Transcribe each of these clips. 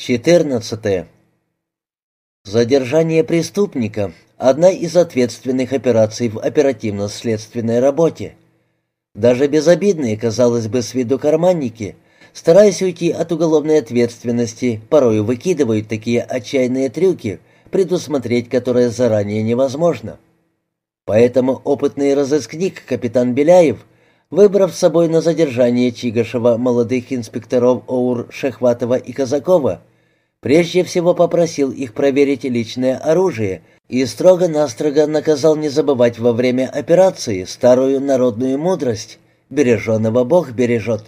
14. Задержание преступника – одна из ответственных операций в оперативно-следственной работе. Даже безобидные, казалось бы, с виду карманники, стараясь уйти от уголовной ответственности, порою выкидывают такие отчаянные трюки, предусмотреть которые заранее невозможно. Поэтому опытный разыскник капитан Беляев, выбрав с собой на задержание Чигашева молодых инспекторов ОУР Шехватова и Казакова, прежде всего попросил их проверить личное оружие и строго-настрого наказал не забывать во время операции старую народную мудрость «береженого Бог бережет».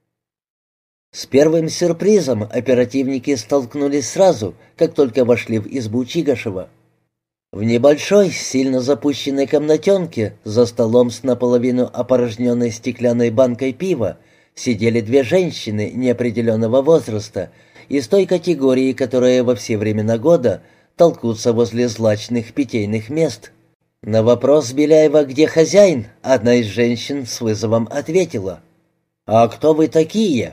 С первым сюрпризом оперативники столкнулись сразу, как только вошли в избу Чигашева. В небольшой, сильно запущенной комнатенке за столом с наполовину опорожненной стеклянной банкой пива сидели две женщины неопределенного возраста из той категории, которая во все времена года толкутся возле злачных питейных мест. На вопрос Беляева «Где хозяин?» одна из женщин с вызовом ответила: «А кто вы такие?»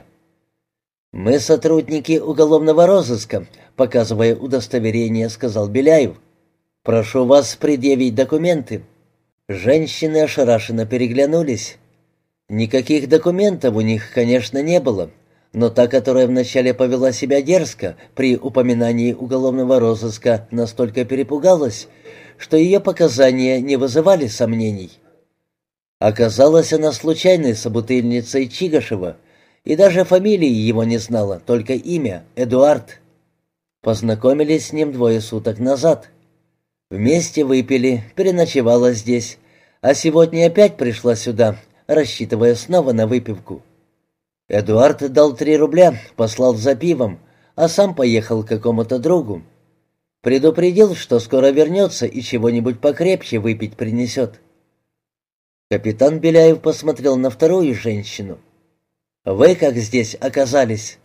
«Мы сотрудники уголовного розыска», — показывая удостоверение, сказал Беляев. «Прошу вас предъявить документы». Женщины ошарашенно переглянулись. Никаких документов у них, конечно, не было, но та, которая вначале повела себя дерзко, при упоминании уголовного розыска настолько перепугалась, что ее показания не вызывали сомнений. Оказалась она случайной собутыльницей Чигашева, и даже фамилии его не знала, только имя — Эдуард. Познакомились с ним 2 суток назад. Вместе выпили, переночевала здесь, а сегодня опять пришла сюда, рассчитывая снова на выпивку. Эдуард дал 3 рубля, послал за пивом, а сам поехал к какому-то другу. Предупредил, что скоро вернется и чего-нибудь покрепче выпить принесет. Капитан Беляев посмотрел на вторую женщину. «Вы как здесь оказались?»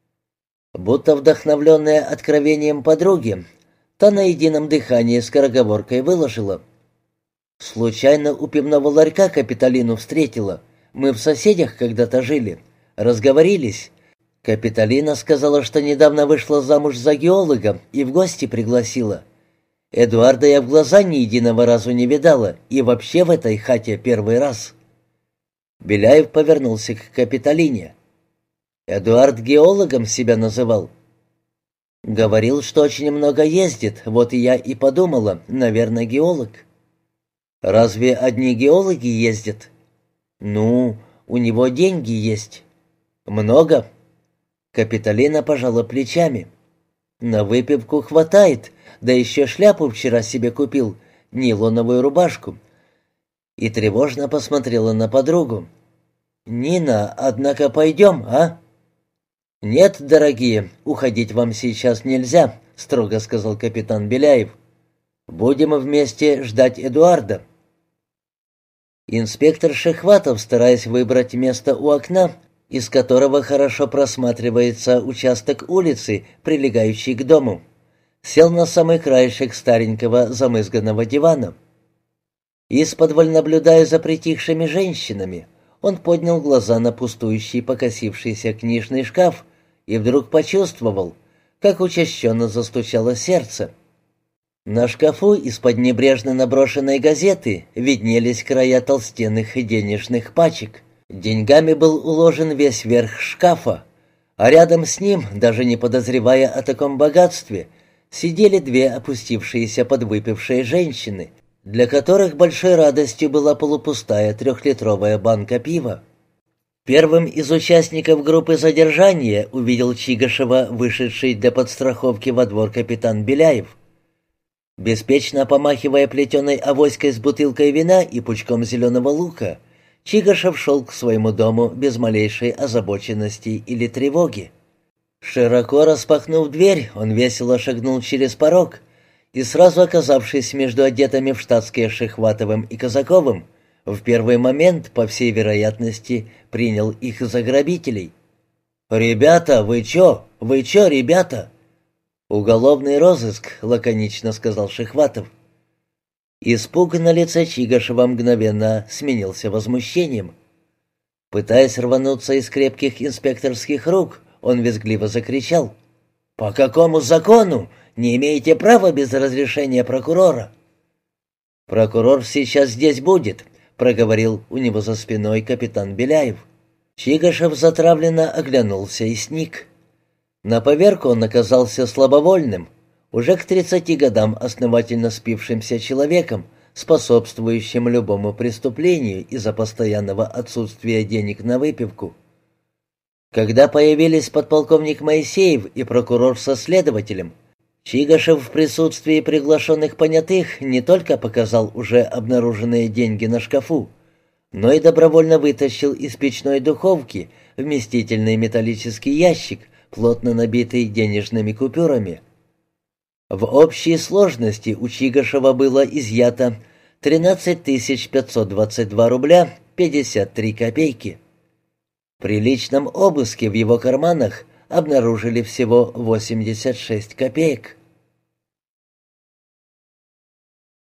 Будто вдохновленная откровением подруги, та на едином дыхании скороговоркой выложила: «Случайно у пивного ларька Капитолину встретила. Мы в соседях когда-то жили. Разговорились. Капитолина сказала, что недавно вышла замуж за геолога и в гости пригласила. Эдуарда я в глаза ни единого разу не видала, и вообще в этой хате первый раз». Беляев повернулся к Капитолине. «Эдуард геологом себя называл?» «Говорил, что очень много ездит, вот и я и подумала, наверное, геолог». «Разве одни геологи ездят?» «Ну, у него деньги есть». «Много?» Капитолина пожала плечами. «На выпивку хватает, да еще шляпу вчера себе купил, нейлоновую рубашку». И тревожно посмотрела на подругу. «Нина, однако пойдем, а?» «Нет, дорогие, уходить вам сейчас нельзя», — строго сказал капитан Беляев. «Будем вместе ждать Эдуарда». Инспектор Шехватов, стараясь выбрать место у окна, из которого хорошо просматривается участок улицы, прилегающий к дому, сел на самый краешек старенького замызганного дивана. Исподволь наблюдая за притихшими женщинами, он поднял глаза на пустующий покосившийся книжный шкаф и вдруг почувствовал, как учащенно застучало сердце. На шкафу из-под небрежно наброшенной газеты виднелись края толстенных денежных пачек. Деньгами был уложен весь верх шкафа, а рядом с ним, даже не подозревая о таком богатстве, сидели 2 опустившиеся подвыпившие женщины, для которых большой радостью была полупустая 3-литровая банка пива. Первым из участников группы задержания увидел Чигашева, вышедший для подстраховки во двор капитан Беляев. Беспечно помахивая плетеной авоськой с бутылкой вина и пучком зеленого лука, Чигашев шел к своему дому без малейшей озабоченности или тревоги. Широко распахнув дверь, он весело шагнул через порог и, сразу оказавшись между одетыми в штатские Шехватовым и Казаковым, в первый момент, по всей вероятности, принял их за грабителей. «Ребята, вы чё? Вы чё, ребята?» «Уголовный розыск», — лаконично сказал Шехватов. Испуг на лице Чигашева мгновенно сменился возмущением. Пытаясь рвануться из крепких инспекторских рук, он визгливо закричал: «По какому закону? Не имеете права без разрешения прокурора». «Прокурор сейчас здесь будет», — проговорил у него за спиной капитан Беляев. Чигашев затравленно оглянулся и сник. На поверку он оказался слабовольным, уже к 30 годам основательно спившимся человеком, способствующим любому преступлению из-за постоянного отсутствия денег на выпивку. Когда появились подполковник Моисеев и прокурор со следователем, Чигашев в присутствии приглашенных понятых не только показал уже обнаруженные деньги на шкафу, но и добровольно вытащил из печной духовки вместительный металлический ящик, плотно набитый денежными купюрами. В общей сложности у Чигашева было изъято 13 522 рубля 53 копейки. При личном обыске в его карманах обнаружили всего 86 копеек.